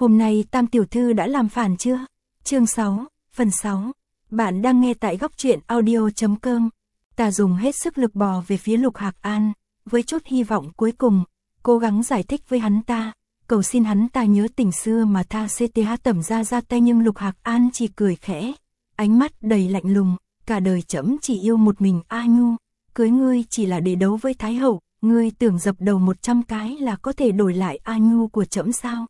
Hôm nay Tam tiểu thư đã làm phản chưa? Chương 6, phần 6. Bạn đang nghe tại góc truyện audio.com. Ta dùng hết sức lực bò về phía Lục Hạc An, với chút hy vọng cuối cùng, cố gắng giải thích với hắn ta, cầu xin hắn ta nhớ tình xưa mà tha CTH tẩm ra tay, nhưng Lục Hạc An chỉ cười khẽ, ánh mắt đầy lạnh lùng, cả đời trẫm chỉ yêu một mình A Nhu, cưới ngươi chỉ là để đấu với Thái hậu, ngươi tưởng dập đầu 100 cái là có thể đổi lại A Nhu của trẫm sao?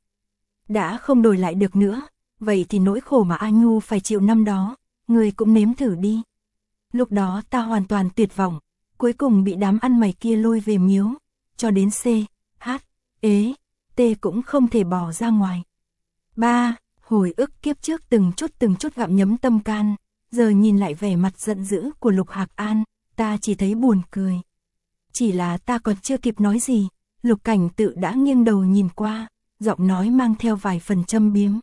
Đã không đổi lại được nữa, vậy thì nỗi khổ mà A Nhu phải chịu năm đó, ngươi cũng nếm thử đi. Lúc đó ta hoàn toàn tuyệt vọng, cuối cùng bị đám ăn mày kia lôi về miếu, cho đến C, H, ế, T cũng không thể bỏ ra ngoài. 3. Hồi ức kiếp trước từng chút gặm nhấm tâm can, giờ nhìn lại vẻ mặt giận dữ của Lục Hạc An, ta chỉ thấy buồn cười. Chỉ là ta còn chưa kịp nói gì, Lục Cảnh Tự đã nghiêng đầu nhìn qua, giọng nói mang theo vài phần châm biếm.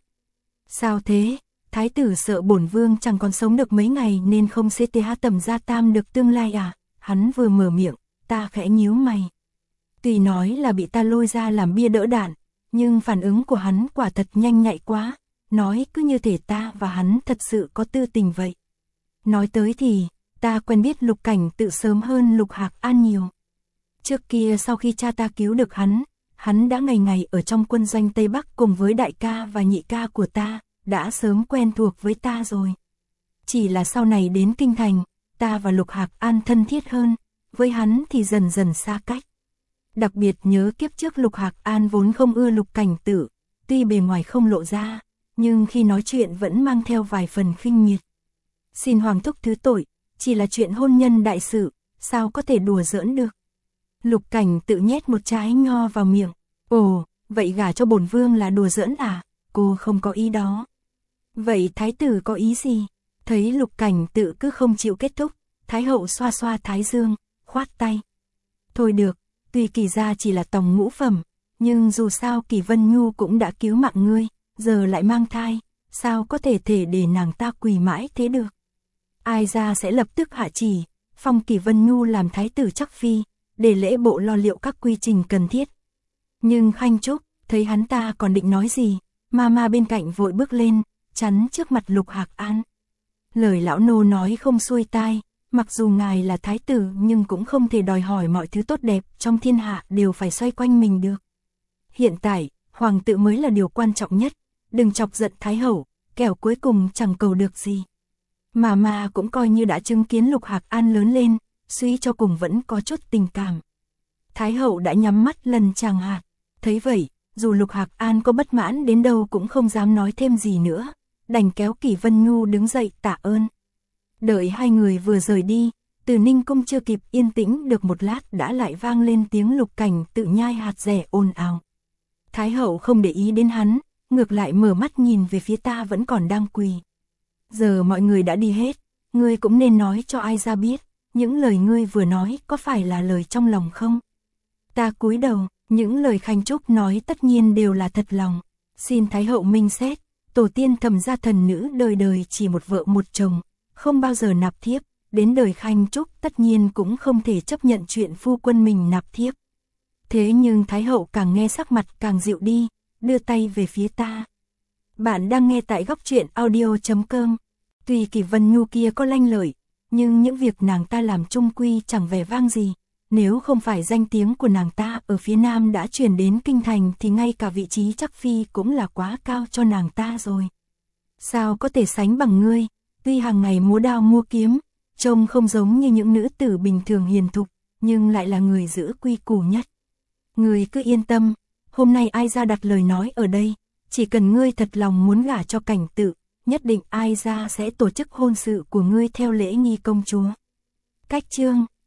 Sao thế? Thái tử sợ bổn vương chẳng còn sống được mấy ngày nên không CTH tẩm gia tam được tương lai à? Hắn vừa mở miệng, ta khẽ nhíu mày. Tuy nói là bị ta lôi ra làm bia đỡ đạn, nhưng phản ứng của hắn quả thật nhanh nhạy quá, nói cứ như thể ta và hắn thật sự có tư tình vậy. Nói tới thì, ta quen biết Lục Cảnh Tự sớm hơn Lục Hạc An nhiều. Trước kia sau khi cha ta cứu được hắn đã ngày ngày ở trong quân doanh Tây Bắc cùng với đại ca và nhị ca của ta, đã sớm quen thuộc với ta rồi. Chỉ là sau này đến Kinh Thành, ta và Lục Hạc An thân thiết hơn, với hắn thì dần dần xa cách. Đặc biệt nhớ kiếp trước Lục Hạc An vốn không ưa Lục Cảnh Tự, tuy bề ngoài không lộ ra, nhưng khi nói chuyện vẫn mang theo vài phần khinh miệt. Xin Hoàng thúc thứ tội, chỉ là chuyện hôn nhân đại sự, sao có thể đùa giỡn được. Lục Cảnh Tự nhét một trái nho vào miệng. Ồ, vậy gả cho bổn vương là đùa giỡn à? Cô không có ý đó. Vậy thái tử có ý gì? Thấy Lục Cảnh Tự cứ không chịu kết thúc, Thái hậu xoa xoa thái dương, khoát tay. Thôi được, tuy Kỳ gia chỉ là tòng ngũ phẩm, nhưng dù sao Kỳ Vân Nhu cũng đã cứu mạng ngươi, giờ lại mang thai, sao có thể để nàng ta quỳ mãi thế được? Ai ra sẽ lập tức hạ chỉ, phong Kỳ Vân Nhu làm thái tử chắc phi, để lễ bộ lo liệu các quy trình cần thiết. Nhưng Khanh Trúc, thấy hắn ta còn định nói gì, Mama bên cạnh vội bước lên, chắn trước mặt Lục Hạc An. Lời lão nô nói không xuôi tai, mặc dù ngài là thái tử nhưng cũng không thể đòi hỏi mọi thứ tốt đẹp trong thiên hạ đều phải xoay quanh mình được. Hiện tại, hoàng tự mới là điều quan trọng nhất, đừng chọc giận thái hậu, kẻo cuối cùng chẳng cầu được gì. Mama cũng coi như đã chứng kiến Lục Hạc An lớn lên, suy cho cùng vẫn có chút tình cảm. Thái hậu đã nhắm mắt lần chàng hạt, thấy vậy, dù Lục Hạc An có bất mãn đến đâu cũng không dám nói thêm gì nữa, đành kéo Kỳ Vân Nhu đứng dậy tạ ơn. Đợi hai người vừa rời đi, Từ Ninh cung chưa kịp yên tĩnh được một lát đã lại vang lên tiếng Lục Cảnh Tự nhai hạt dẻ ồn ào. Thái hậu không để ý đến hắn, ngược lại mở mắt nhìn về phía ta vẫn còn đang quỳ. Giờ mọi người đã đi hết, ngươi cũng nên nói cho ai ra biết, những lời ngươi vừa nói có phải là lời trong lòng không? Ta cúi đầu, những lời Khanh Trúc nói tất nhiên đều là thật lòng. Xin Thái hậu minh xét, tổ tiên Thẩm gia thần nữ đời đời chỉ một vợ một chồng, không bao giờ nạp thiếp, đến đời Khanh Trúc tất nhiên cũng không thể chấp nhận chuyện phu quân mình nạp thiếp. Thế nhưng Thái hậu càng nghe sắc mặt càng dịu đi, đưa tay về phía ta. Bạn đang nghe tại góc truyện audio.com. Tuy Kỳ Vân Nhu kia có lanh lợi, nhưng những việc nàng ta làm chung quy chẳng vẻ vang gì. Nếu không phải danh tiếng của nàng ta ở phía Nam đã truyền đến Kinh Thành thì ngay cả vị trí chắc phi cũng là quá cao cho nàng ta rồi. Sao có thể sánh bằng ngươi, tuy hàng ngày múa đao mua kiếm, trông không giống như những nữ tử bình thường hiền thục, nhưng lại là người giữ quy củ nhất. Ngươi cứ yên tâm, hôm nay ai ra đặt lời nói ở đây, chỉ cần ngươi thật lòng muốn gả cho Cảnh Tự, nhất định ai ra sẽ tổ chức hôn sự của ngươi theo lễ nghi công chúa. Cách chương